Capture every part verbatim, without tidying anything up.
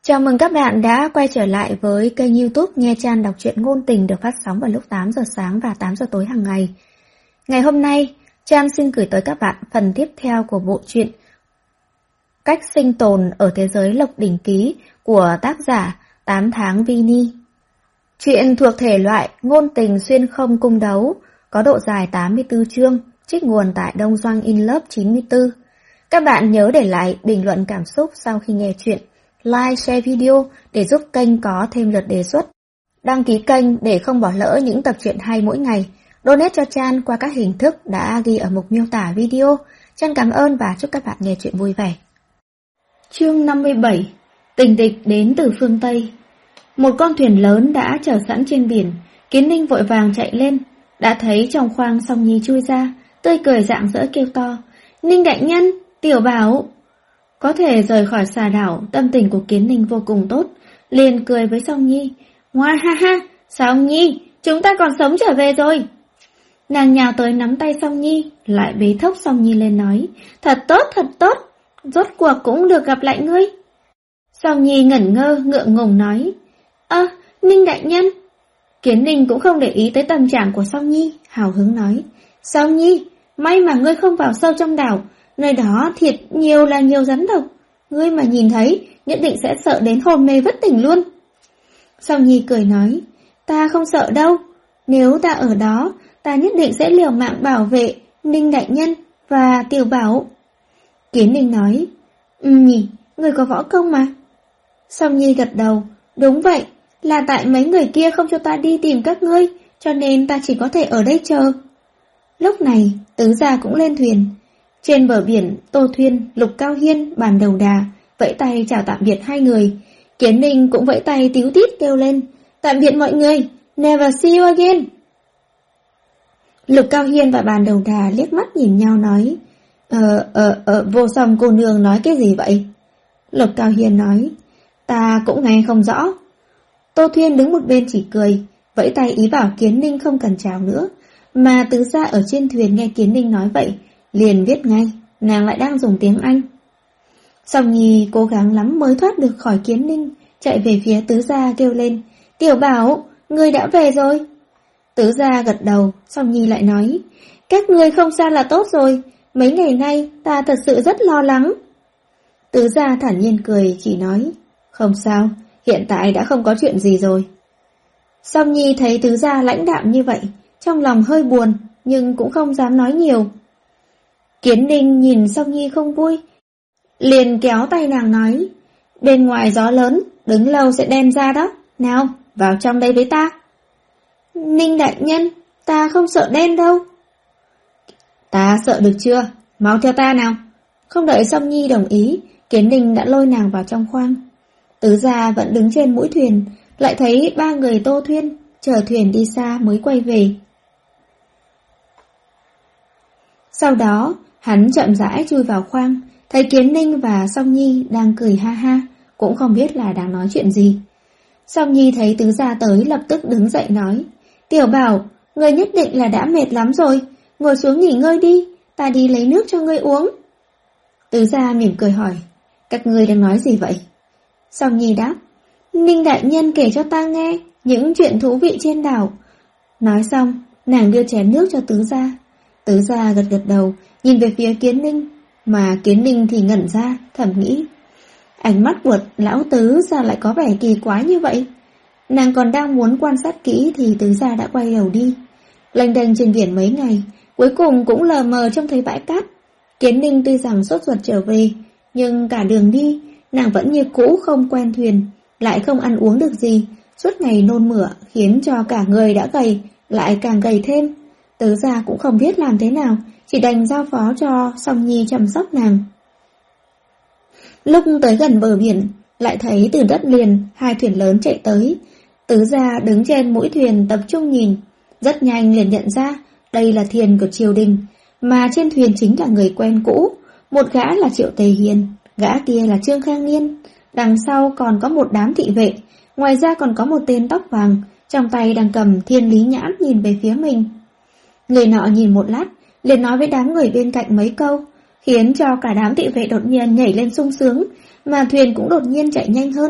Chào mừng các bạn đã quay trở lại với kênh YouTube Nghe Chan đọc truyện ngôn tình được phát sóng vào lúc tám giờ sáng và tám giờ tối hàng ngày. Ngày hôm nay, Chan xin gửi tới các bạn phần tiếp theo của bộ truyện Cách sinh tồn ở thế giới Lộc Đỉnh Ký của tác giả tám tháng Vini. Truyện thuộc thể loại ngôn tình xuyên không cung đấu, có độ dài tám mươi tư chương, trích nguồn tại Đông Doanh In Love chín mươi tư. Các bạn nhớ để lại bình luận cảm xúc sau khi nghe truyện, like, share video để giúp kênh có thêm lượt đề xuất. Đăng ký kênh để không bỏ lỡ những tập truyện hay mỗi ngày. Donate cho Chan qua các hình thức đã ghi ở mục miêu tả video. Chan cảm ơn và chúc các bạn nghe truyện vui vẻ. Chương năm mươi bảy. Tình địch đến từ phương Tây. Một con thuyền lớn đã chờ sẵn trên biển. Kiến Ninh vội vàng chạy lên, đã thấy trong khoang Song Nhi chui ra, tươi cười rạng rỡ kêu to: "Ninh đại nhân, Tiểu Bảo!" Có thể rời khỏi xà đảo, tâm tình của Kiến Ninh vô cùng tốt, liền cười với Song Nhi: "Ngoa ha ha, Song Nhi, chúng ta còn sống trở về rồi." Nàng nhào tới nắm tay Song Nhi, lại bế thốc Song Nhi lên nói: "Thật tốt, thật tốt, rốt cuộc cũng được gặp lại ngươi." Song Nhi ngẩn ngơ, ngượng ngùng nói: "Ơ, Ninh đại nhân." Kiến Ninh cũng không để ý tới tâm trạng của Song Nhi, hào hứng nói: "Song Nhi, may mà ngươi không vào sâu trong đảo, nơi đó thiệt nhiều là nhiều rắn độc, ngươi mà nhìn thấy nhất định sẽ sợ đến hôn mê bất tỉnh luôn." Song Nhi cười nói: "Ta không sợ đâu, nếu ta ở đó, ta nhất định sẽ liều mạng bảo vệ Ninh đại nhân và Tiểu Bảo." Kiến Ninh nói: "Ừ nhỉ, ngươi có võ công mà." Song Nhi gật đầu: "Đúng vậy, là tại mấy người kia không cho ta đi tìm các ngươi, cho nên ta chỉ có thể ở đây chờ." Lúc này, Tứ Gia cũng lên thuyền. Trên bờ biển, Tô Thuyên, Lục Cao Hiên, Bàn Đầu Đà vẫy tay chào tạm biệt hai người. Kiến Ninh cũng vẫy tay tíu tít kêu lên: "Tạm biệt mọi người, never see you again." Lục Cao Hiên và Bàn Đầu Đà liếc mắt nhìn nhau nói: Ờ, ờ, ờ, vô song cô nương nói cái gì vậy?" Lục Cao Hiên nói: "Ta cũng nghe không rõ." Tô Thuyên đứng một bên chỉ cười, vẫy tay ý bảo Kiến Ninh không cần chào nữa. Mà Tứ Gia ở trên thuyền nghe Kiến Ninh nói vậy, liền biết ngay, nàng lại đang dùng tiếng Anh. Song Nhi cố gắng lắm mới thoát được khỏi Kiến Ninh, chạy về phía Tứ Gia kêu lên: "Tiểu Bảo, ngươi đã về rồi." Tứ Gia gật đầu, Song Nhi lại nói: "Các ngươi không sao là tốt rồi, mấy ngày nay ta thật sự rất lo lắng." Tứ Gia thản nhiên cười, chỉ nói: "Không sao, hiện tại đã không có chuyện gì rồi." Song Nhi thấy Tứ Gia lãnh đạm như vậy, trong lòng hơi buồn, nhưng cũng không dám nói nhiều. Kiến Ninh nhìn Song Nhi không vui, liền kéo tay nàng nói: "Bên ngoài gió lớn, đứng lâu sẽ đen ra đó, nào, vào trong đây với ta." "Ninh đại nhân, ta không sợ đen đâu." "Ta sợ được chưa, mau theo ta nào." Không đợi Song Nhi đồng ý, Kiến Ninh đã lôi nàng vào trong khoang. Tứ Gia vẫn đứng trên mũi thuyền, lại thấy ba người Tô Thuyên chờ thuyền đi xa mới quay về. Sau đó, hắn chậm rãi chui vào khoang, thấy Kiến Ninh và Song Nhi đang cười ha ha, cũng không biết là đang nói chuyện gì. Song Nhi thấy Tứ Gia tới lập tức đứng dậy nói: "Tiểu Bảo, ngươi nhất định là đã mệt lắm rồi, ngồi xuống nghỉ ngơi đi, ta đi lấy nước cho ngươi uống." Tứ Gia mỉm cười hỏi: "Các ngươi đang nói gì vậy?" Song Nhi đáp: "Ninh đại nhân kể cho ta nghe những chuyện thú vị trên đảo." Nói xong, nàng đưa chén nước cho Tứ Gia. Tứ Gia gật gật đầu, nhìn về phía Kiến Ninh, mà Kiến Ninh thì ngẩn ra, thầm nghĩ: ánh mắt của lão Tứ sao lại có vẻ kỳ quái như vậy? Nàng còn đang muốn quan sát kỹ thì Tứ Gia đã quay đầu đi. Lênh đênh trên biển mấy ngày, cuối cùng cũng lờ mờ trông thấy bãi cát. Kiến Ninh tuy rằng sốt ruột trở về, nhưng cả đường đi, nàng vẫn như cũ không quen thuyền, lại không ăn uống được gì, suốt ngày nôn mửa, khiến cho cả người đã gầy, lại càng gầy thêm. Tứ Gia cũng không biết làm thế nào, chỉ đành giao phó cho Song Nhi chăm sóc nàng. Lúc tới gần bờ biển, lại thấy từ đất liền hai thuyền lớn chạy tới. Tứ Gia đứng trên mũi thuyền tập trung nhìn, rất nhanh liền nhận ra đây là thuyền của triều đình, mà trên thuyền chính là người quen cũ. Một gã là Triệu Tề Hiền, gã kia là Trương Khang Niên, đằng sau còn có một đám thị vệ, ngoài ra còn có một tên tóc vàng, trong tay đang cầm thiên lý nhãn nhìn về phía mình. Người nọ nhìn một lát, liền nói với đám người bên cạnh mấy câu, khiến cho cả đám thị vệ đột nhiên nhảy lên sung sướng, mà thuyền cũng đột nhiên chạy nhanh hơn.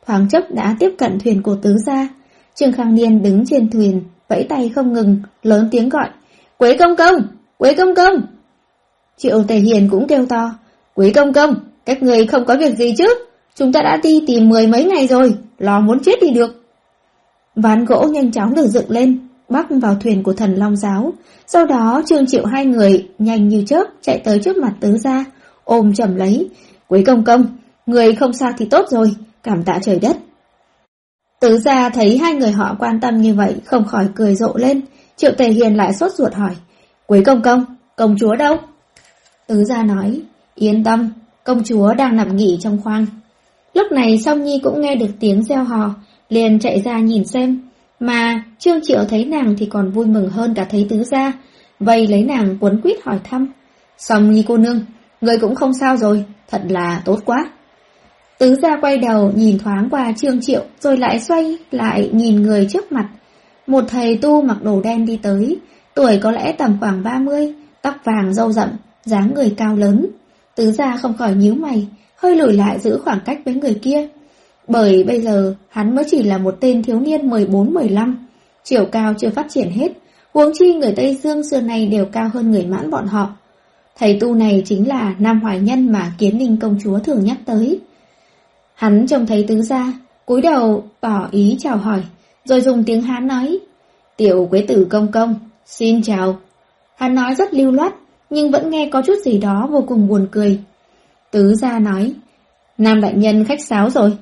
thoáng chốc đã tiếp cận thuyền của tứ gia. Trương Khang Niên đứng trên thuyền, vẫy tay không ngừng, lớn tiếng gọi, Quế công công, Quế công công. Triệu Tề Hiền cũng kêu to, Quế công công, các người không có việc gì chứ? Chúng ta đã đi tìm mười mấy ngày rồi, lo muốn chết đi được. Ván gỗ nhanh chóng được dựng lên, bắc vào thuyền của Thần Long Giáo. Sau đó Trương Triệu hai người nhanh như chớp chạy tới trước mặt tứ gia, ôm chầm lấy, Quế công công, người không sao thì tốt rồi, cảm tạ trời đất. Tứ gia thấy hai người họ quan tâm như vậy, không khỏi cười rộ lên. Triệu Tề Hiền lại sốt ruột hỏi, Quế công công, công chúa đâu? Tứ gia nói, yên tâm, công chúa đang nằm nghỉ trong khoang. Lúc này Song Nhi cũng nghe được tiếng reo hò, liền chạy ra nhìn xem. Mà Trương Triệu thấy nàng thì còn vui mừng hơn cả thấy tứ gia, vây lấy nàng quấn quýt hỏi thăm, Song Nhi cô nương, người cũng không sao rồi, thật là tốt quá. Tứ gia quay đầu nhìn thoáng qua Trương Triệu, rồi lại xoay lại nhìn người trước mặt. Một thầy tu mặc đồ đen đi tới, tuổi có lẽ tầm khoảng ba mươi, tóc vàng râu rậm, dáng người cao lớn. Tứ gia không khỏi nhíu mày, hơi lùi lại giữ khoảng cách với người kia. Bởi bây giờ hắn mới chỉ là một tên thiếu niên mười bốn mười lăm, chiều cao chưa phát triển hết, huống chi người Tây Dương xưa nay đều cao hơn người Mãn bọn họ. Thầy tu này chính là Nam Hoài Nhân mà Kiến Ninh công chúa thường nhắc tới. Hắn trông thấy tứ gia, cúi đầu tỏ ý chào hỏi, rồi dùng tiếng Hán nói, Tiểu Quế tử công công, xin chào. Hắn nói rất lưu loát, nhưng vẫn nghe có chút gì đó vô cùng buồn cười. Tứ gia nói, Nam đại nhân khách sáo rồi.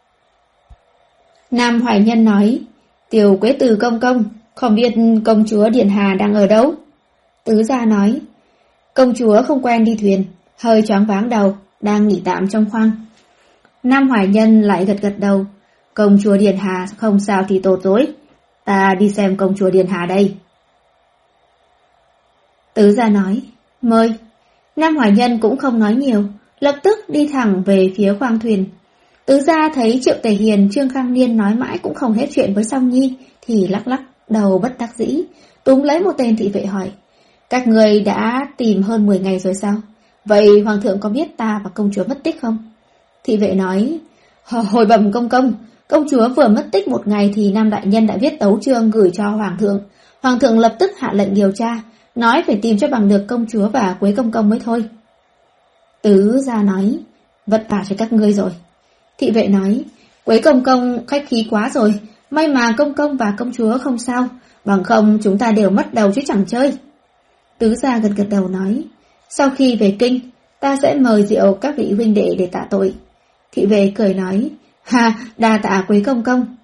Nam Hoài Nhân nói, Tiểu Quế tử công công, không biết công chúa Điện Hà đang ở đâu? Tứ gia nói, công chúa không quen đi thuyền, hơi choáng váng đầu, đang nghỉ tạm trong khoang. Nam Hoài Nhân lại gật gật đầu, công chúa Điện Hà không sao thì tốt rồi, ta đi xem công chúa Điện Hà đây. Tứ gia nói, mời. Nam Hoài Nhân cũng không nói nhiều, lập tức đi thẳng về phía khoang thuyền. Tứ gia thấy Triệu Tề Hiền, Trương Khang Niên nói mãi cũng không hết chuyện với Song Nhi, thì lắc lắc đầu bất đắc dĩ, túm lấy một tên thị vệ hỏi, các người đã tìm hơn mười ngày rồi sao? Vậy hoàng thượng có biết ta và công chúa mất tích không? Thị vệ nói, hồi bẩm công công, công chúa vừa mất tích một ngày thì Nam đại nhân đã viết tấu chương gửi cho hoàng thượng. Hoàng thượng lập tức hạ lệnh điều tra, nói phải tìm cho bằng được công chúa và Quế công công mới thôi. Tứ gia nói, vất vả cho các ngươi rồi. Thị vệ nói, Quế công công khách khí quá rồi, may mà công công và công chúa không sao, bằng không chúng ta đều mất đầu chứ chẳng chơi. Tứ gia gật gật đầu nói, sau khi về kinh, ta sẽ mời rượu các vị huynh đệ để tạ tội. Thị vệ cười nói, ha, đa tạ Quế công công.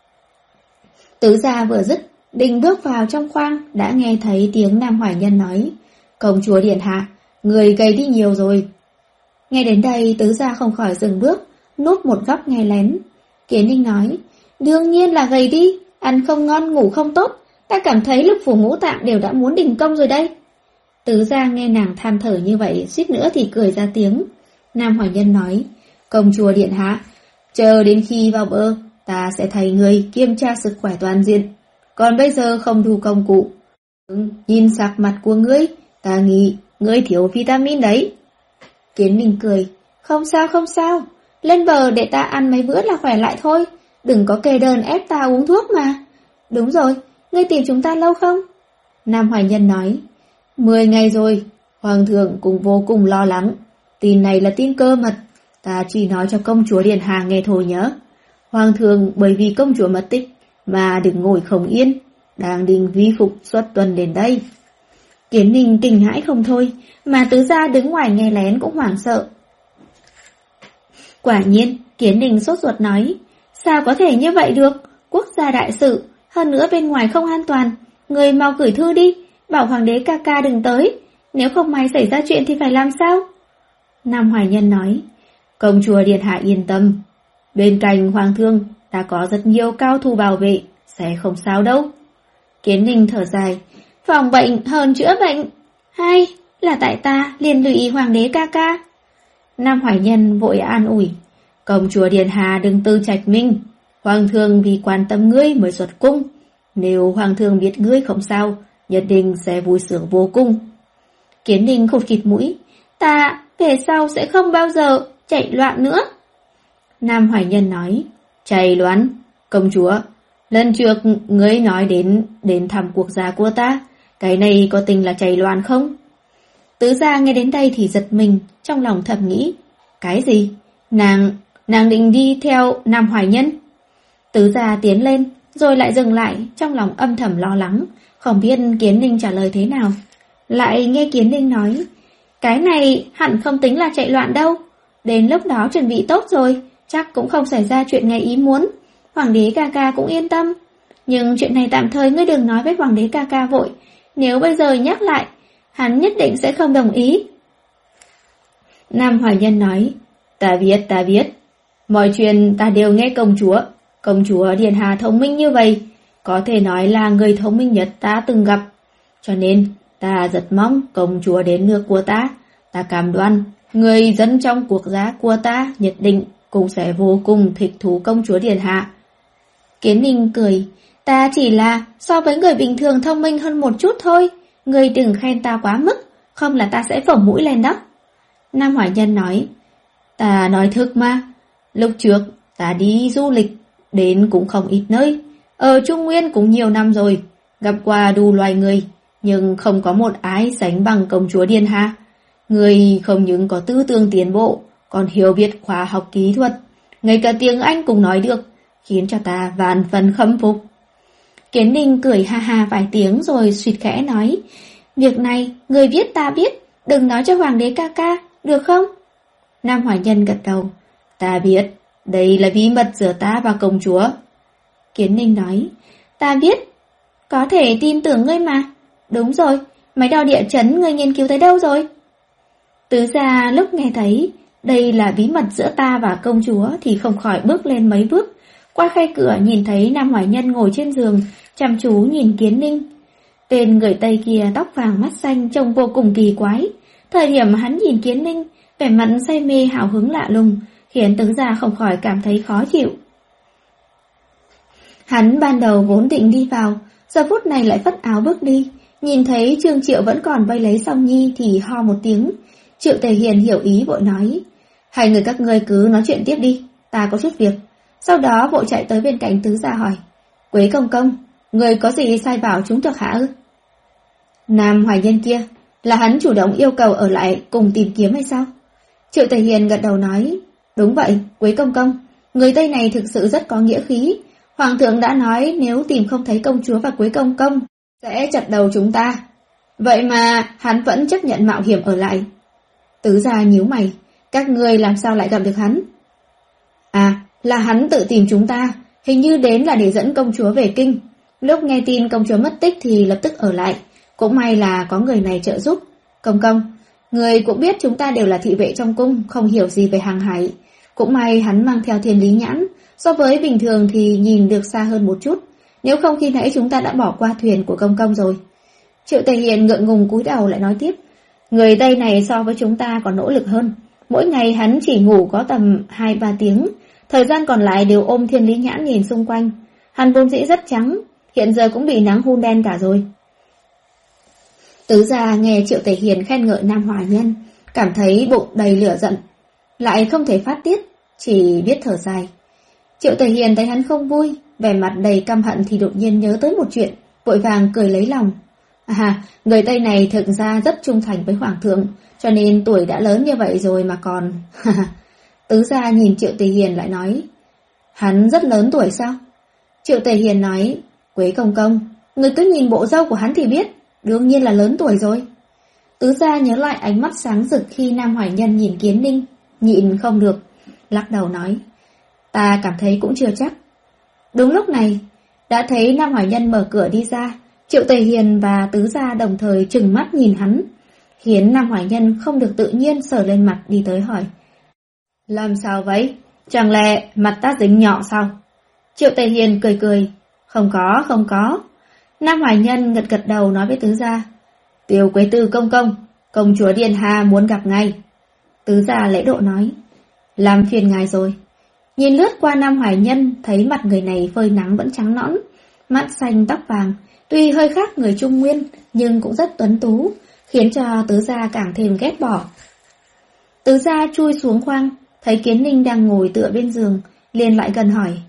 Tứ gia vừa dứt, định bước vào trong khoang, đã nghe thấy tiếng Nam Hoài Nhân nói, công chúa Điện Hạ, người gầy đi nhiều rồi. Nghe đến đây, tứ gia không khỏi dừng bước, núp một góc nghe lén. Kiến Ninh nói, đương nhiên là gầy đi, ăn không ngon ngủ không tốt, ta cảm thấy lục phủ ngũ tạng đều đã muốn đình công rồi đây. Tứ gia nghe nàng than thở như vậy, suýt nữa thì cười ra tiếng. Nam Hoài Nhân nói, công chúa Điện Hạ, chờ đến khi vào bờ, ta sẽ thay người kiểm tra sức khỏe toàn diện. Còn bây giờ không đủ công cụ. Nhìn sắc mặt của ngươi, ta nghĩ ngươi thiếu vitamin đấy. Kiến Ninh cười, không sao không sao, lên bờ để ta ăn mấy bữa là khỏe lại thôi, đừng có kê đơn ép ta uống thuốc mà. Đúng rồi, ngươi tìm chúng ta lâu không? Nam Hoài Nhân nói, mười ngày rồi, hoàng thượng cũng vô cùng lo lắng. Tin này là tin cơ mật, ta chỉ nói cho công chúa Điện Hà nghe thôi nhớ. Hoàng thượng bởi vì công chúa mất tích mà đừng ngồi không yên, đang định vi phục xuất tuần đến đây. Kiến Ninh kinh hãi không thôi, mà tứ gia đứng ngoài nghe lén cũng hoảng sợ. Quả nhiên, Kiến Ninh sốt ruột nói, sao có thể như vậy được, quốc gia đại sự, hơn nữa bên ngoài không an toàn, người mau gửi thư đi, bảo hoàng đế ca ca đừng tới, nếu không may xảy ra chuyện thì phải làm sao? Nam Hoài Nhân nói, công chúa Điện Hạ yên tâm, bên cạnh hoàng thượng ta có rất nhiều cao thủ bảo vệ, sẽ không sao đâu. Kiến Ninh thở dài, phòng bệnh hơn chữa bệnh, hay là tại ta liên lụy hoàng đế ca ca. Nam Hoài Nhân vội an ủi, công chúa Điện Hạ đừng tự trách mình, hoàng thượng vì quan tâm ngươi mới xuất cung, nếu hoàng thượng biết ngươi không sao, nhất định sẽ vui sướng vô cùng. Kiến Ninh khụt khịt mũi, ta về sau sẽ không bao giờ chạy loạn nữa. Nam Hoài Nhân nói, Chày Loan, công chúa, lần trước ngươi nói đến đến thăm quốc gia của ta, cái này có tình là Chày Loan không? Tứ gia nghe đến đây thì giật mình, trong lòng thầm nghĩ, cái gì? Nàng, nàng định đi theo Nam Hoài Nhân? Tứ gia tiến lên, rồi lại dừng lại, trong lòng âm thầm lo lắng, không biết Kiến Ninh trả lời thế nào. Lại nghe Kiến Ninh nói, cái này hẳn không tính là chạy loạn đâu, đến lúc đó chuẩn bị tốt rồi, chắc cũng không xảy ra chuyện ngoài ý muốn, Hoàng đế ca ca cũng yên tâm. Nhưng chuyện này tạm thời ngươi đừng nói với Hoàng đế ca ca vội, nếu bây giờ nhắc lại, hắn nhất định sẽ không đồng ý. Nam Hoài Nhân nói, ta biết, ta biết, mọi chuyện ta đều nghe công chúa. Công chúa Điện Hạ thông minh như vậy, có thể nói là người thông minh nhất ta từng gặp. Cho nên, ta rất mong công chúa đến nước của ta. Ta cam đoan, người dân trong quốc gia của ta nhất định cũng sẽ vô cùng thích thú công chúa Điện Hạ. Kiến Ninh cười, ta chỉ là so với người bình thường thông minh hơn một chút thôi. Người đừng khen ta quá mức, không là ta sẽ phổng mũi lên đó. Nam Hoài Nhân nói, ta nói thực mà, lúc trước ta đi du lịch, đến cũng không ít nơi, ở Trung Nguyên cũng nhiều năm rồi, gặp qua đủ loài người, nhưng không có một ai sánh bằng công chúa Điện Hạ. Người không những có tư tưởng tiến bộ, còn hiểu biết khoa học kỹ thuật, ngay cả tiếng Anh cũng nói được, khiến cho ta vạn phần khâm phục. Kiến Ninh cười ha ha vài tiếng rồi suýt khẽ nói, việc này người biết ta biết, đừng nói cho Hoàng đế ca ca, được không? Nam Hoài Nhân gật đầu, ta biết, đây là bí mật giữa ta và công chúa. Kiến Ninh nói, ta biết, có thể tin tưởng ngươi mà. Đúng rồi, máy đo địa chấn ngươi nghiên cứu tới đâu rồi? Tứ gia lúc nghe thấy đây là bí mật giữa ta và công chúa thì không khỏi bước lên mấy bước, qua khe cửa nhìn thấy Nam Hoài Nhân ngồi trên giường, chăm chú nhìn Kiến Ninh. Tên người Tây kia tóc vàng mắt xanh trông vô cùng kỳ quái. Thời điểm hắn nhìn Kiến Ninh, vẻ mặt say mê hào hứng lạ lùng, khiến tứ gia không khỏi cảm thấy khó chịu. Hắn ban đầu vốn định đi vào, giờ phút này lại phất áo bước đi, nhìn thấy Trương Triệu vẫn còn vây lấy Song Nhi thì ho một tiếng. Triệu Tề Hiền hiểu ý vội nói, hai người các ngươi cứ nói chuyện tiếp đi, ta có chút việc. Sau đó vội chạy tới bên cạnh tứ gia hỏi, Quế công công, người có gì sai bảo chúng thuộc hạ ư? Nam Hoài Nhân kia, là hắn chủ động yêu cầu ở lại cùng tìm kiếm hay sao? Triệu Tề Hiền gật đầu nói, đúng vậy, Quế công công, người Tây này thực sự rất có nghĩa khí. Hoàng thượng đã nói nếu tìm không thấy công chúa và Quế công công, sẽ chặt đầu chúng ta. Vậy mà hắn vẫn chấp nhận mạo hiểm ở lại. Tứ gia nhíu mày, các ngươi làm sao lại gặp được hắn? À, là hắn tự tìm chúng ta, hình như đến là để dẫn công chúa về kinh. Lúc nghe tin công chúa mất tích thì lập tức ở lại, cũng may là có người này trợ giúp. Công công, người cũng biết chúng ta đều là thị vệ trong cung, không hiểu gì về hàng hải. Cũng may hắn mang theo thiên lý nhãn, so với bình thường thì nhìn được xa hơn một chút. Nếu không khi nãy chúng ta đã bỏ qua thuyền của công công rồi. Triệu Tề Hiền ngượng ngùng cúi đầu lại nói tiếp, người Tây này so với chúng ta còn nỗ lực hơn. Mỗi ngày hắn chỉ ngủ có tầm hai ba tiếng, thời gian còn lại đều ôm thiên lý nhãn nhìn xung quanh. Hắn vốn dĩ rất trắng, hiện giờ cũng bị nắng hun đen cả rồi. Tứ gia nghe Triệu Tề Hiền khen ngợi Nam Hoài Nhân, cảm thấy bụng đầy lửa giận, lại không thể phát tiết, chỉ biết thở dài. Triệu Tề Hiền thấy hắn không vui, vẻ mặt đầy căm hận thì đột nhiên nhớ tới một chuyện, vội vàng cười lấy lòng. À, người Tây này thực ra rất trung thành với Hoàng thượng, cho nên tuổi đã lớn như vậy rồi mà còn... Tứ gia nhìn Triệu Tề Hiền lại nói, hắn rất lớn tuổi sao? Triệu Tề Hiền nói, Quế công công, người cứ nhìn bộ râu của hắn thì biết, đương nhiên là lớn tuổi rồi. Tứ gia nhớ lại ánh mắt sáng rực khi Nam Hoài Nhân nhìn Kiến Ninh, nhịn không được, lắc đầu nói, ta cảm thấy cũng chưa chắc. Đúng lúc này, đã thấy Nam Hoài Nhân mở cửa đi ra, Triệu Tề Hiền và Tứ gia đồng thời trừng mắt nhìn hắn, khiến Nam Hoài Nhân không được tự nhiên sờ lên mặt đi tới hỏi, làm sao vậy? Chẳng lẽ mặt ta dính nhọ sao? Triệu Tề Hiền cười cười, không có, không có. Nam Hoài Nhân gật gật đầu nói với Tứ gia, Tiêu Quế Tư công công, công chúa Điện Hạ muốn gặp ngài. Tứ gia lễ độ nói, làm phiền ngài rồi. Nhìn lướt qua Nam Hoài Nhân, thấy mặt người này phơi nắng vẫn trắng nõn, mắt xanh tóc vàng, tuy hơi khác người Trung Nguyên nhưng cũng rất tuấn tú, khiến cho Tứ gia càng thêm ghét bỏ. Tứ gia chui xuống khoang, thấy Kiến Ninh đang ngồi tựa bên giường, liền lại gần hỏi,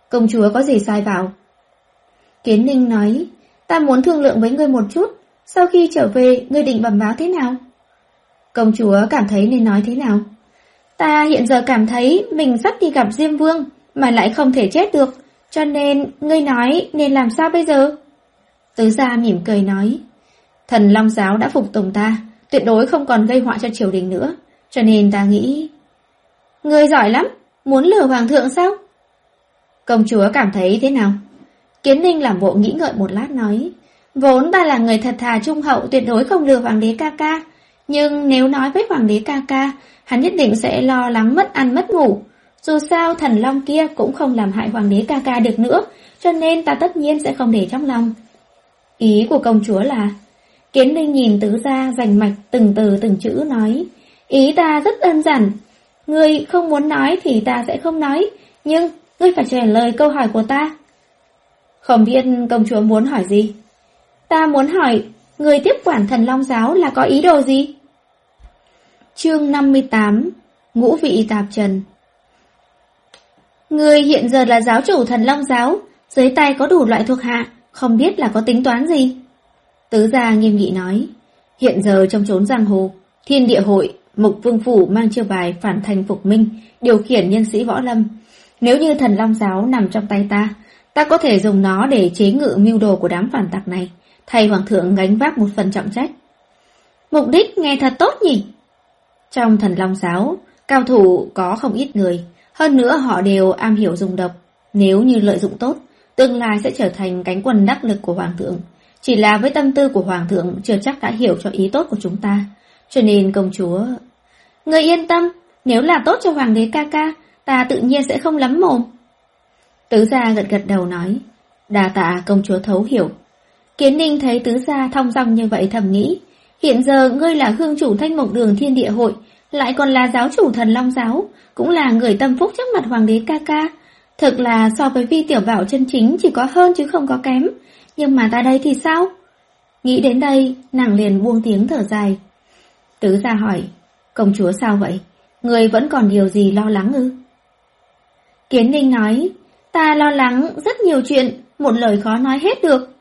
Công chúa có gì sai vào? Kiến Ninh nói, ta muốn thương lượng với ngươi một chút, sau khi trở về ngươi định bẩm báo thế nào? Công chúa cảm thấy nên nói thế nào? Ta hiện giờ cảm thấy mình sắp đi gặp Diêm Vương mà lại không thể chết được, cho nên ngươi nói nên làm sao bây giờ? Tứ gia mỉm cười nói, Thần Long Giáo đã phục tùng ta, tuyệt đối không còn gây họa cho triều đình nữa, cho nên ta nghĩ... Ngươi giỏi lắm, muốn lừa hoàng thượng sao? Công chúa cảm thấy thế nào? Kiến Ninh làm bộ nghĩ ngợi một lát nói, vốn ta là người thật thà trung hậu, tuyệt đối không lừa hoàng đế ca ca, nhưng nếu nói với hoàng đế ca ca, hắn nhất định sẽ lo lắng mất ăn mất ngủ. Dù sao thần long kia cũng không làm hại hoàng đế ca ca được nữa, cho nên ta tất nhiên sẽ không để trong lòng. Ý của công chúa là... Kiến Ninh nhìn tứ gia rành mạch từng từ từng chữ nói, ý ta rất đơn giản, ngươi không muốn nói thì ta sẽ không nói, nhưng ngươi phải trả lời câu hỏi của ta. Không biết công chúa muốn hỏi gì? Ta muốn hỏi, người tiếp quản Thần Long Giáo là có ý đồ gì? Chương năm mươi tám, Ngũ vị tạp trần. Người hiện giờ là giáo chủ Thần Long Giáo, dưới tay có đủ loại thuộc hạ, không biết là có tính toán gì? Tứ gia nghiêm nghị nói, hiện giờ trong chốn giang hồ, Thiên Địa Hội, Mục Vương Phủ mang chiêu bài phản thành phục minh, điều khiển nhân sĩ võ lâm. Nếu như Thần Long Giáo nằm trong tay ta, ta có thể dùng nó để chế ngự mưu đồ của đám phản tặc này, thay hoàng thượng gánh vác một phần trọng trách. Mục đích nghe thật tốt nhỉ? Trong Thần Long Giáo, cao thủ có không ít người, hơn nữa họ đều am hiểu dùng độc. Nếu như lợi dụng tốt, tương lai sẽ trở thành cánh quân đắc lực của hoàng thượng. Chỉ là với tâm tư của hoàng thượng chưa chắc đã hiểu cho ý tốt của chúng ta. Cho nên công chúa... Ngươi yên tâm, nếu là tốt cho hoàng đế ca ca, ta tự nhiên sẽ không lắm mồm. Tứ gia gật gật đầu nói, đa tạ công chúa thấu hiểu. Kiến Ninh thấy tứ gia thong dong như vậy thầm nghĩ, hiện giờ ngươi là hương chủ Thanh Mộc Đường Thiên Địa Hội, lại còn là giáo chủ Thần Long Giáo, cũng là người tâm phúc trước mặt hoàng đế ca ca. Thực là so với Vi Tiểu Bảo chân chính chỉ có hơn chứ không có kém, nhưng mà ta đây thì sao? Nghĩ đến đây, nàng liền buông tiếng thở dài. Tứ gia hỏi, công chúa sao vậy? Người vẫn còn điều gì lo lắng ư? Kiến Ninh nói, ta lo lắng rất nhiều chuyện, một lời khó nói hết được.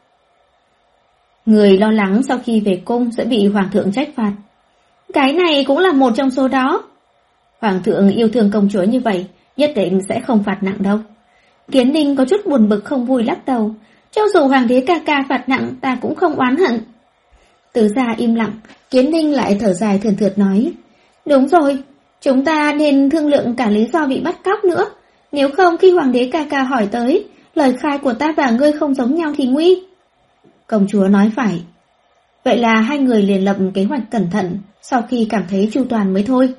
Người lo lắng sau khi về cung sẽ bị hoàng thượng trách phạt. Cái này cũng là một trong số đó. Hoàng thượng yêu thương công chúa như vậy, nhất định sẽ không phạt nặng đâu. Kiến Ninh có chút buồn bực không vui lắc đầu, cho dù hoàng đế ca ca phạt nặng ta cũng không oán hận. Tứ gia im lặng, Kiến Ninh lại thở dài thườn thượt nói, đúng rồi, chúng ta nên thương lượng cả lý do bị bắt cóc nữa, nếu không khi hoàng đế ca ca hỏi tới, lời khai của ta và ngươi không giống nhau thì nguy. Công chúa nói phải. Vậy là hai người liền lập kế hoạch cẩn thận, sau khi cảm thấy chu toàn mới thôi.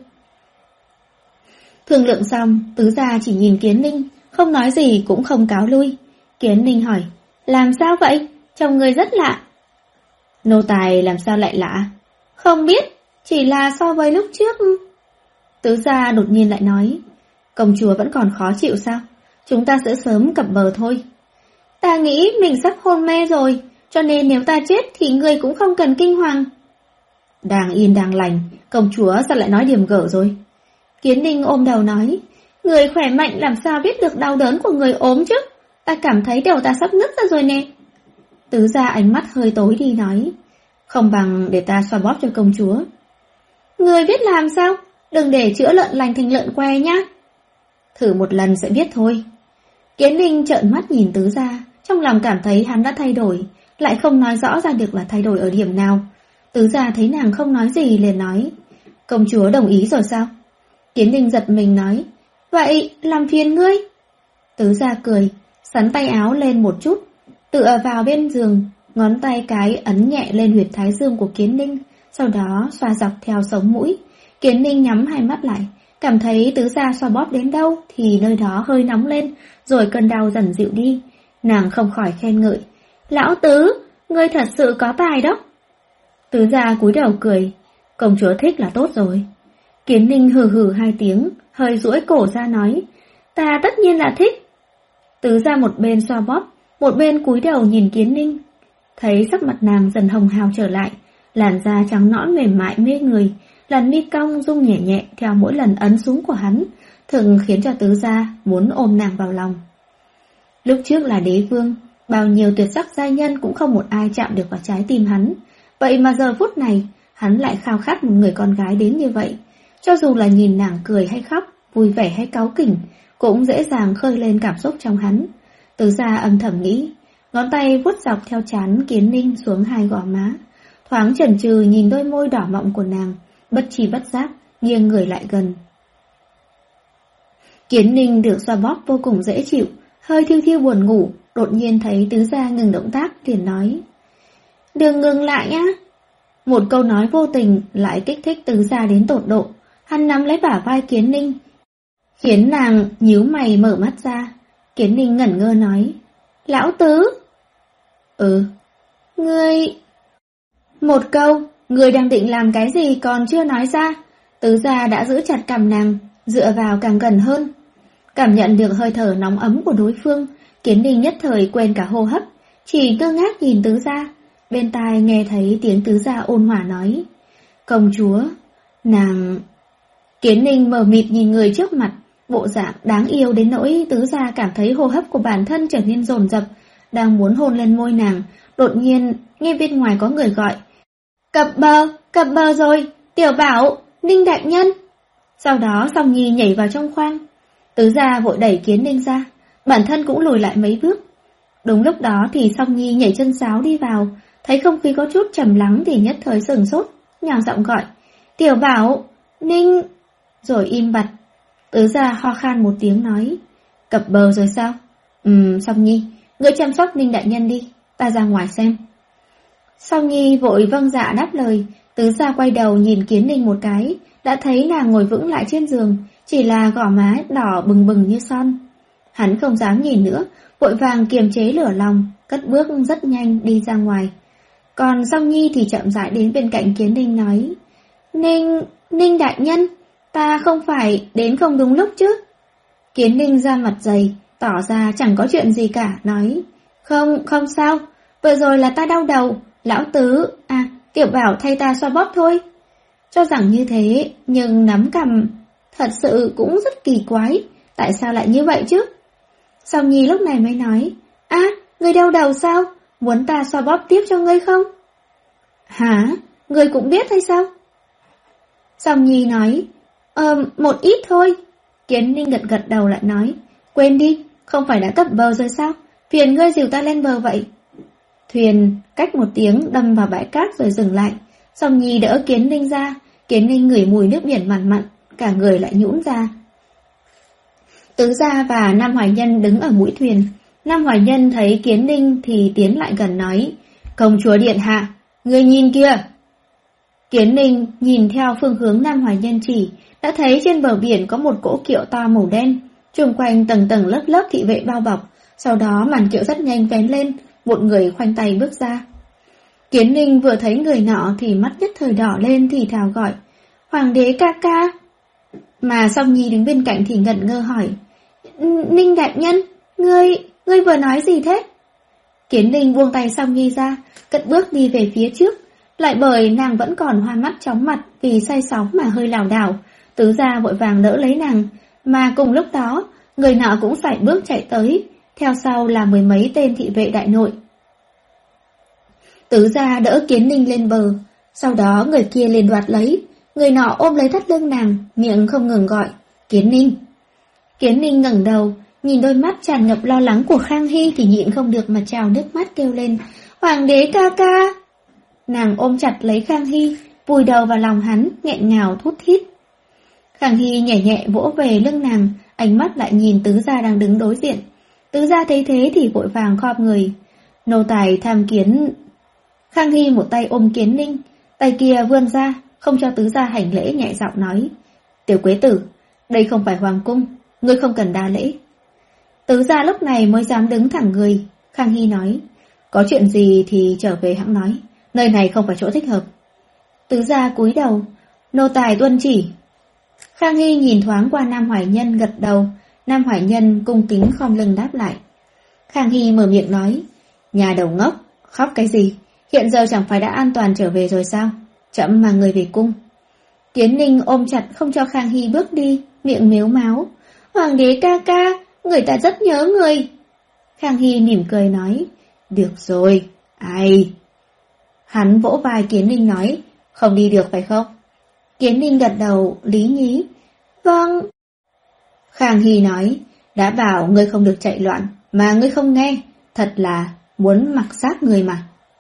Thương lượng xong, tứ gia chỉ nhìn Kiến Ninh, không nói gì cũng không cáo lui. Kiến Ninh hỏi, làm sao vậy? Chồng người rất lạ. Nô tài làm sao lại lạ? Không biết, chỉ là so với lúc trước. Tứ gia đột nhiên lại nói, công chúa vẫn còn khó chịu sao? Chúng ta sẽ sớm cập bờ thôi. Ta nghĩ mình sắp hôn mê rồi, cho nên nếu ta chết thì người cũng không cần kinh hoàng. Đang yên đang lành, công chúa sao lại nói điểm gở rồi? Kiến Ninh ôm đầu nói, người khỏe mạnh làm sao biết được đau đớn của người ốm chứ? Ta cảm thấy đầu ta sắp nứt ra rồi nè. Tứ gia ánh mắt hơi tối đi nói, không bằng để ta xoa bóp cho công chúa. Người biết làm sao? Đừng để chữa lợn lành thành lợn que nhá. Thử một lần sẽ biết thôi. Kiến Ninh trợn mắt nhìn tứ gia, trong lòng cảm thấy hắn đã thay đổi, lại không nói rõ ra được là thay đổi ở điểm nào. Tứ gia thấy nàng không nói gì liền nói, công chúa đồng ý rồi sao? Kiến Ninh giật mình nói, vậy làm phiền ngươi. Tứ gia cười, sắn tay áo lên một chút, tựa vào bên giường, ngón tay cái ấn nhẹ lên huyệt thái dương của Kiến Ninh, sau đó xoa dọc theo sống mũi. Kiến Ninh nhắm hai mắt lại, cảm thấy tứ gia xoa bóp đến đâu thì nơi đó hơi nóng lên, rồi cơn đau dần dịu đi. Nàng không khỏi khen ngợi, lão tứ, ngươi thật sự có tài đó. Tứ gia cúi đầu cười, công chúa thích là tốt rồi. Kiến Ninh hừ hừ hai tiếng, hơi duỗi cổ ra nói, ta tất nhiên là thích. Tứ gia một bên xoa bóp, một bên cúi đầu nhìn Kiến Ninh. Thấy sắc mặt nàng dần hồng hào trở lại, làn da trắng nõn mềm mại mê người, làn mi cong rung nhẹ nhẹ theo mỗi lần ấn xuống của hắn, thường khiến cho tứ gia muốn ôm nàng vào lòng. Lúc trước là đế vương, bao nhiêu tuyệt sắc giai nhân cũng không một ai chạm được vào trái tim hắn. Vậy mà giờ phút này, hắn lại khao khát một người con gái đến như vậy. Cho dù là nhìn nàng cười hay khóc, vui vẻ hay cáu kỉnh, cũng dễ dàng khơi lên cảm xúc trong hắn. Từ Gia âm thầm nghĩ, ngón tay vuốt dọc theo trán Kiến Ninh xuống hai gò má, thoáng chần chừ nhìn đôi môi đỏ mọng của nàng, bất tri bất giác nghiêng người lại gần. Kiến Ninh được xoa bóp vô cùng dễ chịu, hơi thiêu thiêu buồn ngủ, đột nhiên thấy Tứ Gia ngừng động tác, liền nói: "Đừng ngừng lại nhá." Một câu nói vô tình lại kích thích Tứ Gia đến tột độ. Hắn nắm lấy bả vai Kiến Ninh, khiến nàng nhíu mày mở mắt ra. Kiến Ninh ngẩn ngơ nói: "Lão Tứ." "Ừ." "Ngươi..." Một câu, người đang định làm cái gì còn chưa nói ra, Tứ Gia đã giữ chặt cằm nàng, dựa vào càng gần hơn. Cảm nhận được hơi thở nóng ấm của đối phương, Kiến Ninh nhất thời quên cả hô hấp, chỉ ngơ ngác nhìn Tứ Gia. Bên tai nghe thấy tiếng Tứ Gia ôn hòa nói: "Công chúa, nàng..." Kiến Ninh mờ mịt nhìn người trước mặt, bộ dạng đáng yêu đến nỗi Tứ Gia cảm thấy hô hấp của bản thân trở nên dồn dập, đang muốn hôn lên môi nàng, đột nhiên nghe bên ngoài có người gọi: "Cập bờ, cập bờ rồi, Tiểu Bảo, Ninh đại nhân." Sau đó Song Nhi nhảy vào trong khoang. Tứ Gia vội đẩy Kiến Ninh ra, bản thân cũng lùi lại mấy bước. Đúng lúc đó thì Song Nhi nhảy chân sáo đi vào, thấy không khí có chút trầm lắng thì nhất thời sửng sốt, nhỏ giọng gọi: "Tiểu Bảo, Ninh..." Rồi im bặt. Tứ Gia ho khan một tiếng nói: "Cập bờ rồi sao? Ừm, Song Nhi, ngươi chăm sóc Ninh đại nhân đi, ta ra ngoài xem." Song Nhi vội vâng dạ đáp lời. Tứ Gia quay đầu nhìn Kiến Ninh một cái, đã thấy nàng ngồi vững lại trên giường, chỉ là gò má đỏ bừng bừng như son. Hắn không dám nhìn nữa, vội vàng kiềm chế lửa lòng, cất bước rất nhanh đi ra ngoài. Còn Song Nhi thì chậm rãi đến bên cạnh Kiến Ninh nói: Ninh, Ninh đại nhân, ta không phải đến không đúng lúc chứ? Kiến Ninh ra mặt dày, tỏ ra chẳng có chuyện gì cả, nói: Không, không sao, vừa rồi là ta đau đầu, lão tứ, à, Tiểu Bảo thay ta xoa bóp thôi. Cho rằng như thế, nhưng nắm cằm, thật sự cũng rất kỳ quái, tại sao lại như vậy chứ? Song Nhi lúc này mới nói: À, ngươi đau đầu sao? Muốn ta xoa bóp tiếp cho ngươi không? Hả? Ngươi cũng biết hay sao? Song Nhi nói: Ờ, một ít thôi. Kiến Ninh gật gật đầu lại nói: Quên đi, không phải đã cập bờ rồi sao? Phiền ngươi dìu ta lên bờ vậy. Thuyền cách một tiếng đâm vào bãi cát rồi dừng lại. Song Nhi đỡ Kiến Ninh ra. Kiến Ninh ngửi mùi nước biển mặn mặn, cả người lại nhũn ra. Tứ Gia và Nam Hoài Nhân đứng ở mũi thuyền. Nam Hoài Nhân thấy Kiến Ninh thì tiến lại gần nói: Công chúa điện hạ, ngươi nhìn kia. Kiến Ninh nhìn theo phương hướng Nam Hoài Nhân chỉ, đã thấy trên bờ biển có một cỗ kiệu to màu đen, xung quanh tầng tầng lớp lớp thị vệ bao bọc. Sau đó màn kiệu rất nhanh vén lên, một người khoanh tay bước ra. Kiến Ninh vừa thấy người nọ thì mắt nhất thời đỏ lên, thì thào gọi: Hoàng đế ca ca. Mà Song Nhi đứng bên cạnh thì ngẩn ngơ hỏi: Ninh đại nhân, ngươi, ngươi vừa nói gì thế? Kiến Ninh buông tay Song Nhi ra, cất bước đi về phía trước. Lại bởi nàng vẫn còn hoa mắt chóng mặt vì say sóng mà hơi lảo đảo, Tứ Gia vội vàng đỡ lấy nàng. Mà cùng lúc đó, người nọ cũng phải bước chạy tới, theo sau là mười mấy tên thị vệ đại nội. Tứ Gia đỡ Kiến Ninh lên bờ, sau đó người kia liền đoạt lấy. Người nọ ôm lấy thắt lưng nàng, miệng không ngừng gọi: Kiến Ninh. Kiến Ninh ngẩng đầu, nhìn đôi mắt tràn ngập lo lắng của Khang Hy thì nhịn không được mà trào nước mắt kêu lên: Hoàng đế ca ca. Nàng ôm chặt lấy Khang Hy, vùi đầu vào lòng hắn, nghẹn ngào thút thít. Khang Hy nhẹ nhẹ vỗ về lưng nàng, ánh mắt lại nhìn Tứ Gia đang đứng đối diện. Tứ Gia thấy thế thì vội vàng khom người. Nô tài tham kiến. Khang Hy một tay ôm Kiến Ninh, tay kia vươn ra, không cho Tứ Gia hành lễ, nhẹ giọng nói: Tiểu Quế Tử, đây không phải hoàng cung, ngươi không cần đa lễ. Tứ Gia lúc này mới dám đứng thẳng người. Khang Hy nói: Có chuyện gì thì trở về hãng nói, nơi này không phải chỗ thích hợp. Tứ Gia cúi đầu: Nô tài tuân chỉ. Khang Hy nhìn thoáng qua Nam Hoài Nhân, gật đầu. Nam Hoài Nhân cung kính khom lưng đáp lại. Khang Hy mở miệng nói: Nhà đầu ngốc, khóc cái gì? Hiện giờ chẳng phải đã an toàn trở về rồi sao? Chậm mà người về cung. Kiến Ninh ôm chặt không cho Khang Hy bước đi, miệng mếu máo: Hoàng đế ca ca, người ta rất nhớ người. Khang Hy mỉm cười nói, được rồi, ai... Hắn vỗ vai Kiến Ninh nói, không đi được phải không? Kiến Ninh gật đầu, lý nhí, vâng. Khang Hy nói, đã bảo ngươi không được chạy loạn, mà ngươi không nghe, thật là muốn mặc xác ngươi mà.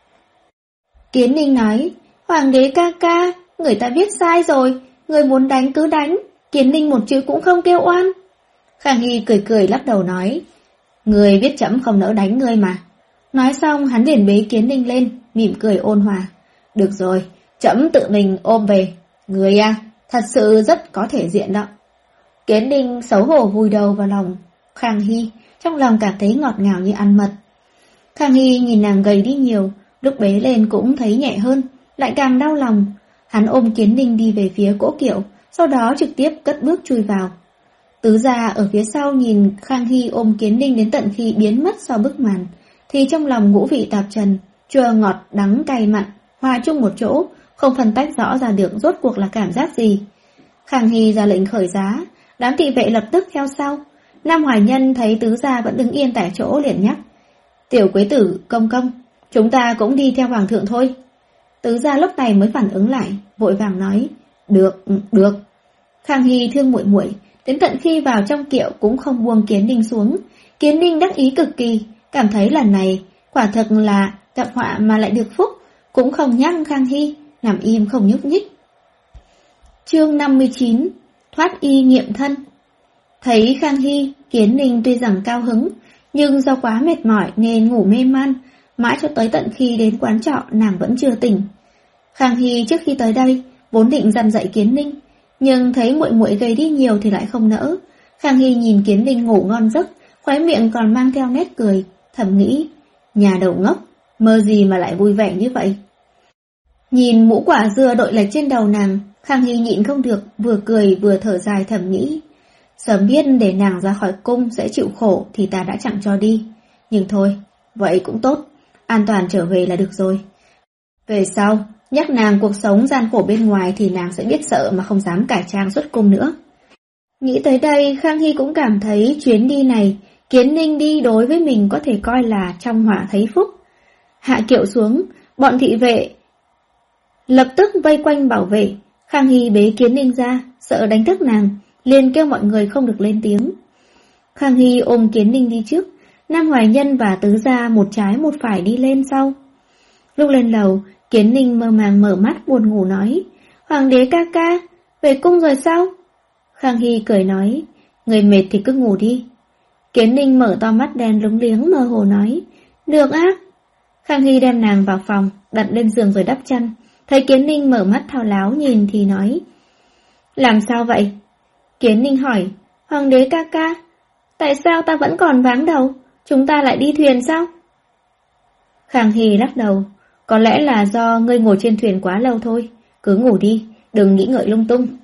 Kiến Ninh nói, Hoàng đế ca ca, người ta viết sai rồi, người muốn đánh cứ đánh, Kiến Ninh một chữ cũng không kêu oan. Khang Hy cười cười lắc đầu nói, người biết trẫm không nỡ đánh ngươi mà. Nói xong hắn liền bế Kiến Ninh lên, mỉm cười ôn hòa. Được rồi, trẫm tự mình ôm về. Người à, thật sự rất có thể diện đó. Kiến Ninh xấu hổ vùi đầu vào lòng Khang Hy, trong lòng cảm thấy ngọt ngào như ăn mật. Khang Hy nhìn nàng gầy đi nhiều, lúc bế lên cũng thấy nhẹ hơn, lại càng đau lòng. Hắn ôm Kiến Ninh đi về phía cỗ kiệu, sau đó trực tiếp cất bước chui vào. Tứ gia ở phía sau nhìn Khang Hy ôm Kiến Ninh đến tận khi biến mất sau bức màn, thì trong lòng ngũ vị tạp trần, chua ngọt đắng cay mặn, hòa chung một chỗ, không phân tách rõ ra được rốt cuộc là cảm giác gì. Khang Hy ra lệnh khởi giá, đám thị vệ lập tức theo sau. Nam Hoài Nhân thấy tứ gia vẫn đứng yên tại chỗ liền nhắc, tiểu quế tử, công công, chúng ta cũng đi theo hoàng thượng thôi. Tứ gia lúc này mới phản ứng lại, vội vàng nói, được, được. Khang Hy thương muội muội, đến tận khi vào trong kiệu cũng không buông Kiến Ninh xuống. Kiến Ninh đắc ý cực kỳ, cảm thấy lần này quả thật là gặp họa mà lại được phúc, cũng không nhắc Khang Hy, nằm im không nhúc nhích. Chương năm mươi chín, thoát y nghiệm thân. Thấy Khang Hy, Kiến Ninh tuy rằng cao hứng, nhưng do quá mệt mỏi nên ngủ mê man, mãi cho tới tận khi đến quán trọ nàng vẫn chưa tỉnh. Khang Hy trước khi tới đây vốn định dằn dạy Kiến Ninh, nhưng thấy muội muội gầy đi nhiều thì lại không nỡ. Khang Hy nhìn Kiến Ninh ngủ ngon giấc, khóe miệng còn mang theo nét cười, thầm nghĩ, nhà đầu ngốc, mơ gì mà lại vui vẻ như vậy. Nhìn mũ quả dưa đội lệch trên đầu nàng, Khang Hy nhịn không được, vừa cười vừa thở dài thầm nghĩ, sớm biết để nàng ra khỏi cung sẽ chịu khổ thì ta đã chẳng cho đi. Nhưng thôi, vậy cũng tốt, an toàn trở về là được rồi. Về sau, nhắc nàng cuộc sống gian khổ bên ngoài thì nàng sẽ biết sợ mà không dám cải trang xuất cung nữa. Nghĩ tới đây, Khang Hy cũng cảm thấy chuyến đi này, Kiến Ninh đi đối với mình có thể coi là trong họa thấy phúc. Hạ kiệu xuống, bọn thị vệ lập tức vây quanh bảo vệ. Khang Hy bế Kiến Ninh ra, sợ đánh thức nàng, liền kêu mọi người không được lên tiếng. Khang Hy ôm Kiến Ninh đi trước, Nam Hoài Nhân và tứ gia một trái một phải đi lên sau. Lúc lên lầu, Kiến Ninh mơ màng mở mắt buồn ngủ nói, Hoàng đế ca ca, về cung rồi sao? Khang Hy cười nói, người mệt thì cứ ngủ đi. Kiến Ninh mở to mắt đen lúng liếng mơ hồ nói, được á. Khang Hy đem nàng vào phòng, đặt lên giường rồi đắp chăn. Thấy Kiến Ninh mở mắt thao láo nhìn thì nói, làm sao vậy? Kiến Ninh hỏi, Hoàng đế ca ca, tại sao ta vẫn còn váng đầu, chúng ta lại đi thuyền sao? Khang Hy lắc đầu, có lẽ là do ngươi ngồi trên thuyền quá lâu thôi, cứ ngủ đi, đừng nghĩ ngợi lung tung.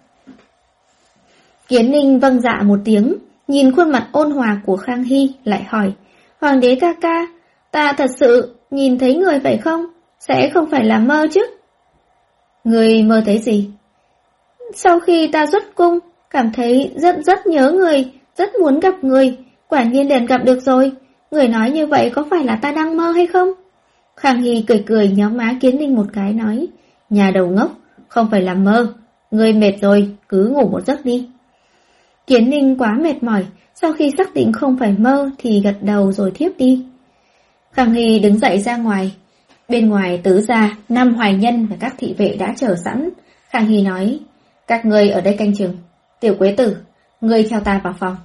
Kiến Ninh vâng dạ một tiếng, nhìn khuôn mặt ôn hòa của Khang Hy lại hỏi, Hoàng đế ca ca, ta thật sự nhìn thấy người phải không? Sẽ không phải là mơ chứ? Người mơ thấy gì? Sau khi ta xuất cung, cảm thấy rất rất nhớ người, rất muốn gặp người, quả nhiên liền gặp được rồi. Người nói như vậy có phải là ta đang mơ hay không? Khang Hy cười cười nhóm má Kiến Ninh một cái nói, nhà đầu ngốc, không phải là mơ, người mệt rồi, cứ ngủ một giấc đi. Kiến Ninh quá mệt mỏi, sau khi xác định không phải mơ thì gật đầu rồi thiếp đi. Khang Hy đứng dậy ra ngoài. Bên ngoài tứ gia, Nam Hoài Nhân và các thị vệ đã chờ sẵn. Khang Hy nói, các ngươi ở đây canh chừng. Tiểu Quế Tử, ngươi theo ta vào phòng.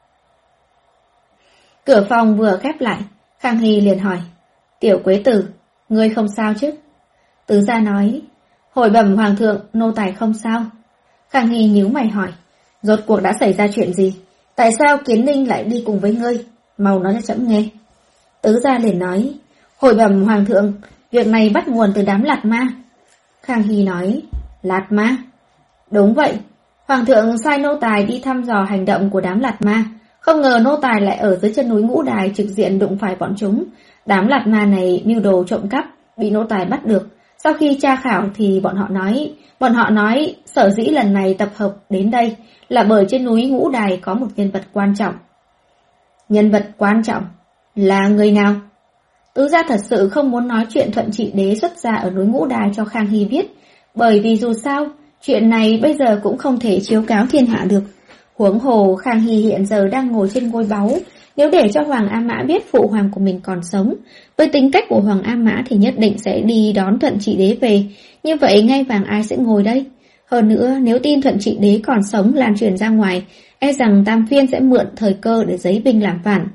Cửa phòng vừa khép lại, Khang Hy liền hỏi, Tiểu Quế Tử, ngươi không sao chứ? Tứ gia nói, hồi bẩm hoàng thượng, nô tài không sao. Khang Hy nhíu mày hỏi, rốt cuộc đã xảy ra chuyện gì? Tại sao Kiến Ninh lại đi cùng với ngươi? Mau nói cho trẫm nghe. Tứ gia liền nói, hồi bẩm hoàng thượng, việc này bắt nguồn từ đám Lạt Ma. Khang Hy nói, Lạt Ma? Đúng vậy, hoàng thượng sai nô tài đi thăm dò hành động của đám Lạt Ma. Không ngờ nô tài lại ở dưới chân núi Ngũ Đài trực diện đụng phải bọn chúng. Đám Lạt Ma này mưu đồ trộm cắp, bị nô tài bắt được. Sau khi tra khảo thì bọn họ nói, bọn họ nói sở dĩ lần này tập hợp đến đây là bởi trên núi Ngũ Đài có một nhân vật quan trọng. Nhân vật quan trọng? Là người nào? Tứ gia thật sự không muốn nói chuyện Thuận Trị Đế xuất gia ở núi Ngũ Đài cho Khang Hy biết, bởi vì dù sao, chuyện này bây giờ cũng không thể chiếu cáo thiên hạ được. Huống hồ Khang Hy hiện giờ đang ngồi trên ngôi báu, nếu để cho Hoàng A Mã biết phụ hoàng của mình còn sống, với tính cách của Hoàng A Mã thì nhất định sẽ đi đón Thuận Trị Đế về, như vậy ngai vàng ai sẽ ngồi đây? Hơn nữa, nếu tin Thuận Trị Đế còn sống lan truyền ra ngoài, e rằng Tam Phiên sẽ mượn thời cơ để giấy binh làm phản.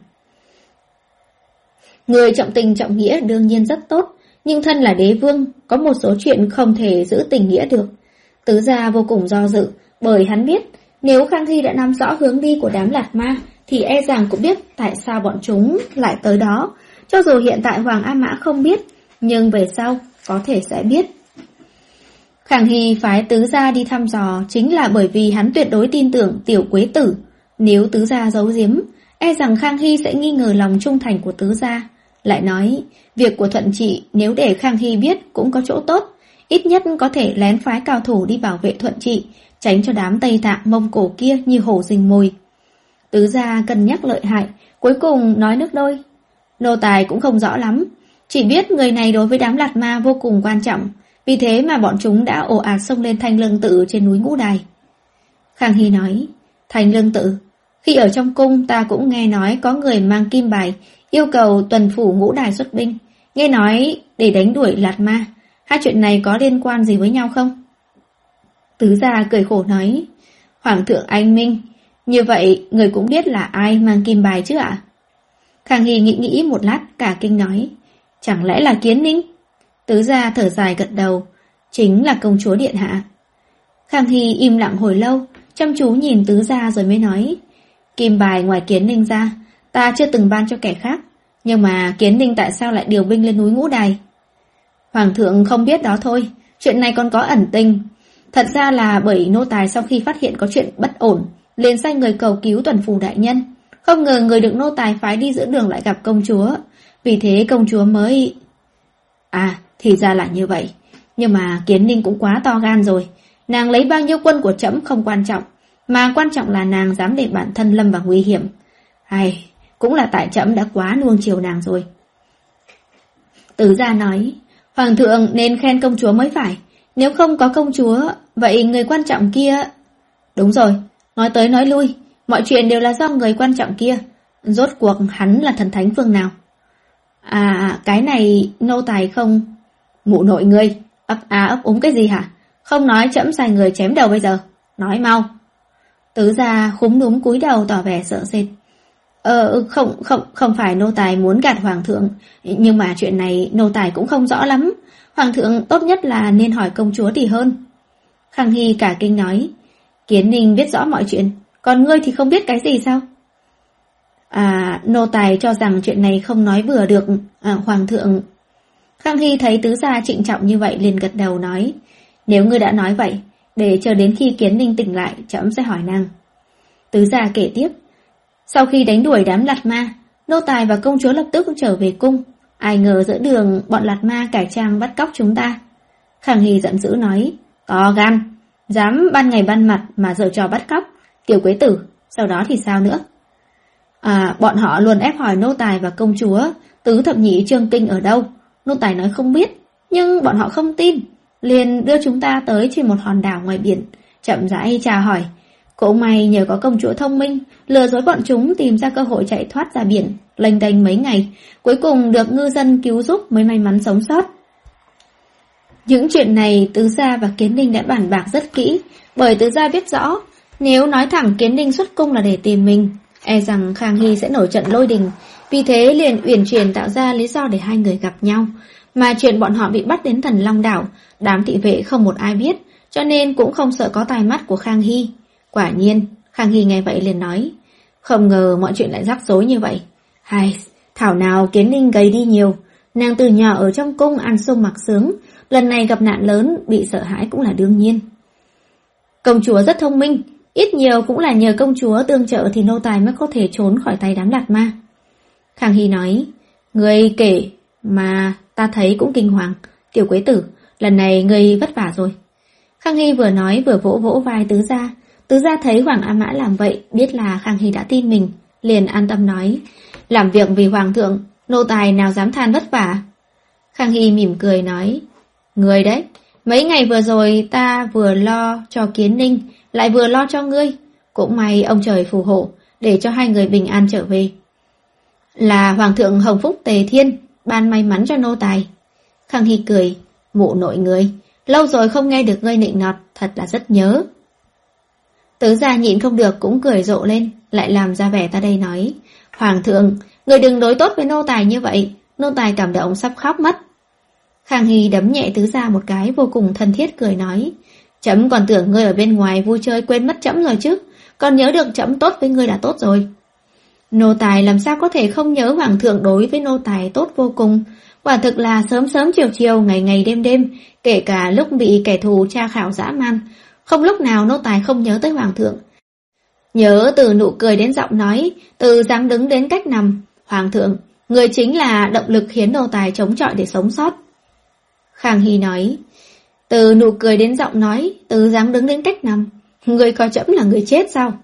Người trọng tình trọng nghĩa đương nhiên rất tốt, nhưng thân là đế vương, có một số chuyện không thể giữ tình nghĩa được. Tứ gia vô cùng do dự, bởi hắn biết, nếu Khang Hy đã nắm rõ hướng đi của đám Lạt Ma, thì e rằng cũng biết tại sao bọn chúng lại tới đó. Cho dù hiện tại Hoàng A Mã không biết, nhưng về sau có thể sẽ biết. Khang Hy phái tứ gia đi thăm dò chính là bởi vì hắn tuyệt đối tin tưởng Tiểu Quế Tử. Nếu tứ gia giấu giếm, e rằng Khang Hy sẽ nghi ngờ lòng trung thành của tứ gia. Lại nói, việc của Thuận Trị nếu để Khang Hy biết cũng có chỗ tốt, ít nhất có thể lén phái cao thủ đi bảo vệ Thuận Trị, tránh cho đám Tây Tạng Mông Cổ kia như hổ rình mồi. Tứ gia cân nhắc lợi hại, cuối cùng nói nước đôi. Nô tài cũng không rõ lắm, chỉ biết người này đối với đám Lạt Ma vô cùng quan trọng, vì thế mà bọn chúng đã ồ ạt xông lên Thanh Lương Tự trên núi Ngũ Đài. Khang Hy nói, Thanh Lương Tự, khi ở trong cung ta cũng nghe nói có người mang kim bài, yêu cầu tuần phủ Ngũ Đài xuất binh, nghe nói để đánh đuổi Lạt Ma, hai chuyện này có liên quan gì với nhau không? Tứ gia cười khổ nói, Hoàng thượng anh minh, như vậy người cũng biết là ai mang kim bài chứ ạ? Khang Hy nghĩ nghĩ một lát cả kinh nói, chẳng lẽ là Kiến Ninh? Tứ gia thở dài gật đầu, chính là công chúa điện hạ. Khang Hy im lặng hồi lâu, chăm chú nhìn tứ gia rồi mới nói, kim bài ngoài Kiến Ninh ra, ta chưa từng ban cho kẻ khác, nhưng mà Kiến Ninh tại sao lại điều binh lên núi Ngũ Đài? Hoàng thượng không biết đó thôi, chuyện này còn có ẩn tình. Thật ra là bởi nô tài sau khi phát hiện có chuyện bất ổn, liền sai người cầu cứu tuần phủ đại nhân. Không ngờ người được nô tài phái đi giữa đường lại gặp công chúa, vì thế công chúa mới... À, thì ra là như vậy. Nhưng mà Kiến Ninh cũng quá to gan rồi. Nàng lấy bao nhiêu quân của trẫm không quan trọng, mà quan trọng là nàng dám để bản thân lâm vào nguy hiểm. Hay, cũng là tại trẫm đã quá nuông chiều nàng rồi. Tứ gia nói, Hoàng thượng nên khen công chúa mới phải. Nếu không có công chúa, vậy người quan trọng kia... Đúng rồi, nói tới nói lui, mọi chuyện đều là do người quan trọng kia. Rốt cuộc hắn là thần thánh phương nào? À, cái này nô tài không... Mụ nội ngươi, ấp à ấp úng cái gì hả? Không nói trẫm sai người chém đầu bây giờ. Nói mau. Tứ gia khúm núm cúi đầu tỏ vẻ sợ sệt. Ờ, không, không, không phải nô tài muốn gạt Hoàng thượng, nhưng mà chuyện này nô tài cũng không rõ lắm. Hoàng thượng tốt nhất là nên hỏi công chúa thì hơn. Khang Hy cả kinh nói, Kiến Ninh biết rõ mọi chuyện, còn ngươi thì không biết cái gì sao? À, nô tài cho rằng chuyện này không nói vừa được, à, Hoàng thượng. Khang Hy thấy tứ gia trịnh trọng như vậy liền gật đầu nói, nếu ngươi đã nói vậy, để chờ đến khi Kiến Ninh tỉnh lại, trẫm sẽ hỏi nàng. Tứ gia kể tiếp, sau khi đánh đuổi đám Lạt Ma, nô tài và công chúa lập tức trở về cung. Ai ngờ giữa đường bọn Lạt Ma cải trang bắt cóc chúng ta. Khang Hy giận dữ nói, có gan, dám ban ngày ban mặt mà giở trò bắt cóc Tiểu Quế Tử, sau đó thì sao nữa? À, bọn họ luôn ép hỏi nô tài và công chúa tứ thập nhị Trương Kinh ở đâu. Nô tài nói không biết, nhưng bọn họ không tin, liền đưa chúng ta tới trên một hòn đảo ngoài biển, chậm rãi tra hỏi. Cũng may nhờ có công chúa thông minh, lừa dối bọn chúng tìm ra cơ hội chạy thoát ra biển, lênh đênh mấy ngày, cuối cùng được ngư dân cứu giúp mới may mắn sống sót. Những chuyện này Tứ Gia và Kiến Ninh đã bàn bạc rất kỹ, bởi Tứ Gia biết rõ, nếu nói thẳng Kiến Ninh xuất cung là để tìm mình, e rằng Khang Hy sẽ nổi trận lôi đình, vì thế liền uyển chuyển tạo ra lý do để hai người gặp nhau. Mà chuyện bọn họ bị bắt đến Thần Long Đảo, đám thị vệ không một ai biết, cho nên cũng không sợ có tai mắt của Khang Hy. Quả nhiên, Khang Hy nghe vậy liền nói, không ngờ mọi chuyện lại rắc rối như vậy. Hay, thảo nào Kiến Ninh gầy đi nhiều, nàng từ nhỏ ở trong cung ăn sung mặc sướng, lần này gặp nạn lớn, bị sợ hãi cũng là đương nhiên. Công chúa rất thông minh, ít nhiều cũng là nhờ công chúa tương trợ thì nô tài mới có thể trốn khỏi tay đám Lạt Ma. Khang Hy nói, người kể mà ta thấy cũng kinh hoàng. Tiểu Quế Tử, lần này người vất vả rồi. Khang Hy vừa nói vừa vỗ vỗ vai Tứ Gia. Tứ Gia thấy Hoàng A Mã làm vậy, biết là Khang Hy đã tin mình, liền an tâm nói, Làm việc vì hoàng thượng, nô tài nào dám than vất vả. Khang Hy mỉm cười nói, người đấy, mấy ngày vừa rồi ta vừa lo cho Kiến Ninh, lại vừa lo cho ngươi. Cũng may ông trời phù hộ, để cho hai người bình an trở về. Là hoàng thượng hồng phúc tề thiên, ban may mắn cho nô tài. Khang Hy cười, mụ nội người, lâu rồi không nghe được ngươi nịnh nọt, thật là rất nhớ. Tứ gia nhịn không được cũng cười rộ lên, lại làm ra vẻ ta đây nói, hoàng thượng, người đừng đối tốt với nô tài như vậy, nô tài cảm động sắp khóc mất. Khang Hy đấm nhẹ tứ gia một cái, vô cùng thân thiết cười nói, chấm còn tưởng ngươi ở bên ngoài vui chơi quên mất chấm rồi chứ, còn nhớ được chấm tốt với ngươi là tốt rồi. Nô tài làm sao có thể không nhớ hoàng thượng đối với nô tài tốt vô cùng, quả thực là sớm sớm chiều chiều, ngày ngày đêm đêm, kể cả lúc bị kẻ thù tra khảo dã man, không lúc nào nô tài không nhớ tới hoàng thượng. Nhớ từ nụ cười đến giọng nói, từ dáng đứng đến cách nằm, hoàng thượng, người chính là động lực khiến nô tài chống chọi để sống sót. Khang Hy nói, từ nụ cười đến giọng nói, từ dáng đứng đến cách nằm, người coi chấm là người chết sao?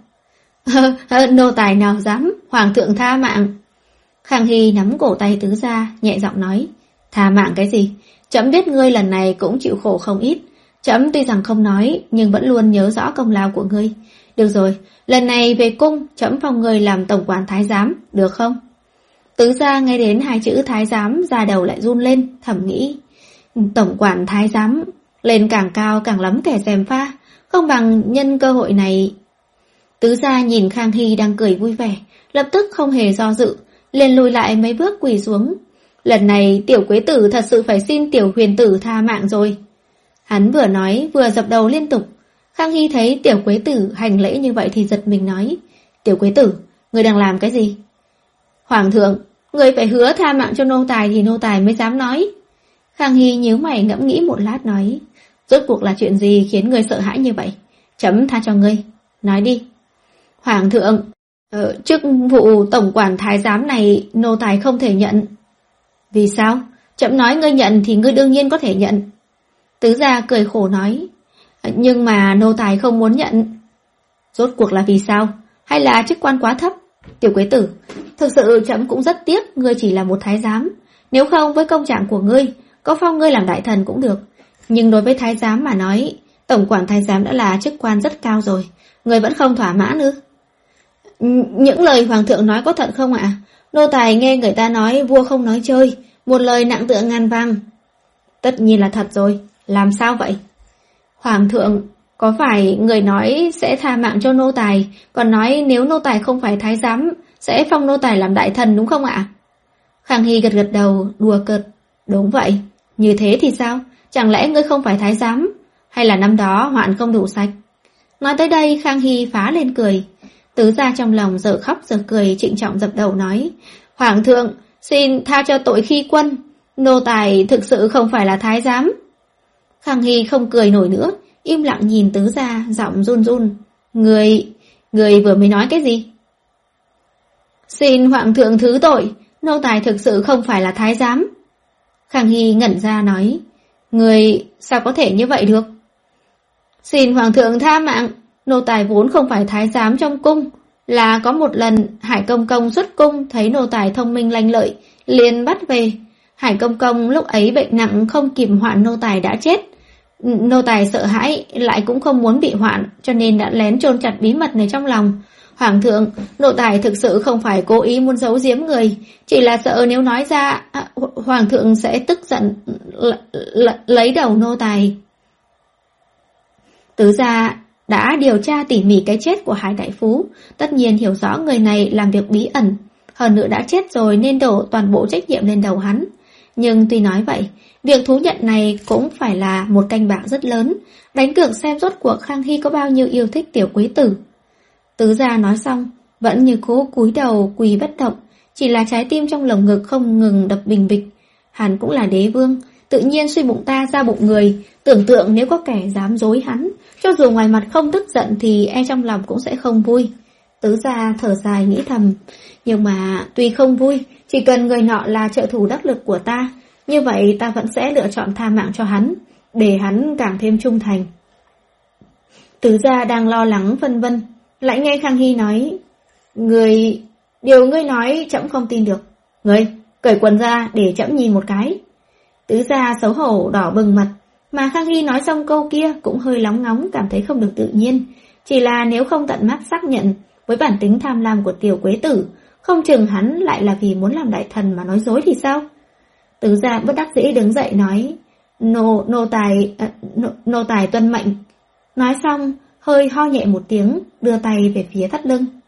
Nô tài nào dám, hoàng thượng tha mạng. Khang Hy nắm cổ tay tứ gia, nhẹ giọng nói, tha mạng cái gì? Chấm biết ngươi lần này cũng chịu khổ không ít. Chấm tuy rằng không nói, nhưng vẫn luôn nhớ rõ công lao của ngươi. Được rồi, lần này về cung, chấm phong ngươi làm tổng quản thái giám, được không? Tứ gia nghe đến hai chữ thái giám, da đầu lại run lên, thầm nghĩ, tổng quản thái giám, lên càng cao càng lắm kẻ gièm pha, không bằng nhân cơ hội này. Tứ gia nhìn Khang Hy đang cười vui vẻ, lập tức không hề do dự, liền lùi lại mấy bước quỳ xuống. Lần này tiểu quế tử thật sự phải xin tiểu huyền tử tha mạng rồi. Hắn vừa nói vừa dập đầu liên tục. Khang Hy thấy tiểu quế tử hành lễ như vậy thì giật mình nói, tiểu quế tử, người đang làm cái gì? Hoàng thượng, người phải hứa tha mạng cho nô tài thì nô tài mới dám nói. Khang Hy nhíu mày ngẫm nghĩ một lát nói, rốt cuộc là chuyện gì khiến người sợ hãi như vậy? Chấm tha cho ngươi, nói đi. Hoàng thượng, ờ, chức vụ tổng quản thái giám này nô tài không thể nhận. Vì sao? Chấm nói ngươi nhận thì ngươi đương nhiên có thể nhận. Tứ gia cười khổ nói, nhưng mà nô tài không muốn nhận. Rốt cuộc là vì sao? Hay là chức quan quá thấp? Tiểu quế tử, thực sự chấm cũng rất tiếc ngươi chỉ là một thái giám. Nếu không với công trạng của ngươi, có phong ngươi làm đại thần cũng được. Nhưng đối với thái giám mà nói, tổng quản thái giám đã là chức quan rất cao rồi, ngươi vẫn không thỏa mãn ư? Những lời hoàng thượng nói có thật không ạ? Nô tài nghe người ta nói vua không nói chơi, một lời nặng tựa ngàn vàng. Tất nhiên là thật rồi, làm sao vậy? Hoàng thượng, có phải người nói sẽ tha mạng cho nô tài, còn nói nếu nô tài không phải thái giám, sẽ phong nô tài làm đại thần đúng không ạ? Khang Hy gật gật đầu, đùa cợt. Đúng vậy, như thế thì sao? Chẳng lẽ ngươi không phải thái giám? Hay là năm đó hoạn không đủ sạch? Nói tới đây Khang Hy phá lên cười. Tứ gia trong lòng dở khóc dở cười, trịnh trọng dập đầu nói, hoàng thượng, xin tha cho tội khi quân, nô tài thực sự không phải là thái giám. Khang Hy không cười nổi nữa, im lặng nhìn tứ gia, giọng run run. Người, người vừa mới nói cái gì? Xin hoàng thượng thứ tội, nô tài thực sự không phải là thái giám. Khang Hy ngẩn ra nói, người sao có thể như vậy được? Xin hoàng thượng tha mạng, nô tài vốn không phải thái giám trong cung, là có một lần Hải Công Công xuất cung thấy nô tài thông minh lanh lợi, liền bắt về. Hải Công Công lúc ấy bệnh nặng không kịp hoạn nô tài đã chết. Nô tài sợ hãi, lại cũng không muốn bị hoạn, cho nên đã lén chôn chặt bí mật này trong lòng. Hoàng thượng, nô tài thực sự không phải cố ý muốn giấu giếm người, chỉ là sợ nếu nói ra, à, hoàng thượng sẽ tức giận lấy đầu nô tài. Tứ gia đã điều tra tỉ mỉ cái chết của Hải đại phú, tất nhiên hiểu rõ người này làm việc bí ẩn, hơn nữa đã chết rồi nên đổ toàn bộ trách nhiệm lên đầu hắn. Nhưng tuy nói vậy, việc thú nhận này cũng phải là một canh bạc rất lớn, đánh cược xem rốt cuộc Khang Hy có bao nhiêu yêu thích tiểu quý tử. Tứ gia nói xong, vẫn như cố cúi đầu quỳ bất động, chỉ là trái tim trong lồng ngực không ngừng đập bình bịch. Hắn cũng là đế vương, tự nhiên suy bụng ta ra bụng người, tưởng tượng nếu có kẻ dám dối hắn, cho dù ngoài mặt không tức giận thì e trong lòng cũng sẽ không vui. Tứ gia thở dài nghĩ thầm, nhưng mà tuy không vui, chỉ cần người nọ là trợ thủ đắc lực của ta, như vậy ta vẫn sẽ lựa chọn tha mạng cho hắn, để hắn càng thêm trung thành. Tứ gia đang lo lắng phân vân, lại nghe Khang Hy nói, người, Điều ngươi nói trẫm không tin được. Ngươi, cởi quần ra để trẫm nhìn một cái. Tứ gia xấu hổ đỏ bừng mặt, mà Khang Hy nói xong câu kia cũng hơi lóng ngóng, cảm thấy không được tự nhiên. Chỉ là nếu không tận mắt xác nhận, với bản tính tham lam của tiểu quế tử, không chừng hắn lại là vì muốn làm đại thần mà nói dối thì sao? Tứ gia bất đắc dĩ đứng dậy nói, nô, nô tài, à, nô, nô tài tuân mệnh. Nói xong, hơi ho nhẹ một tiếng, đưa tay về phía thắt lưng.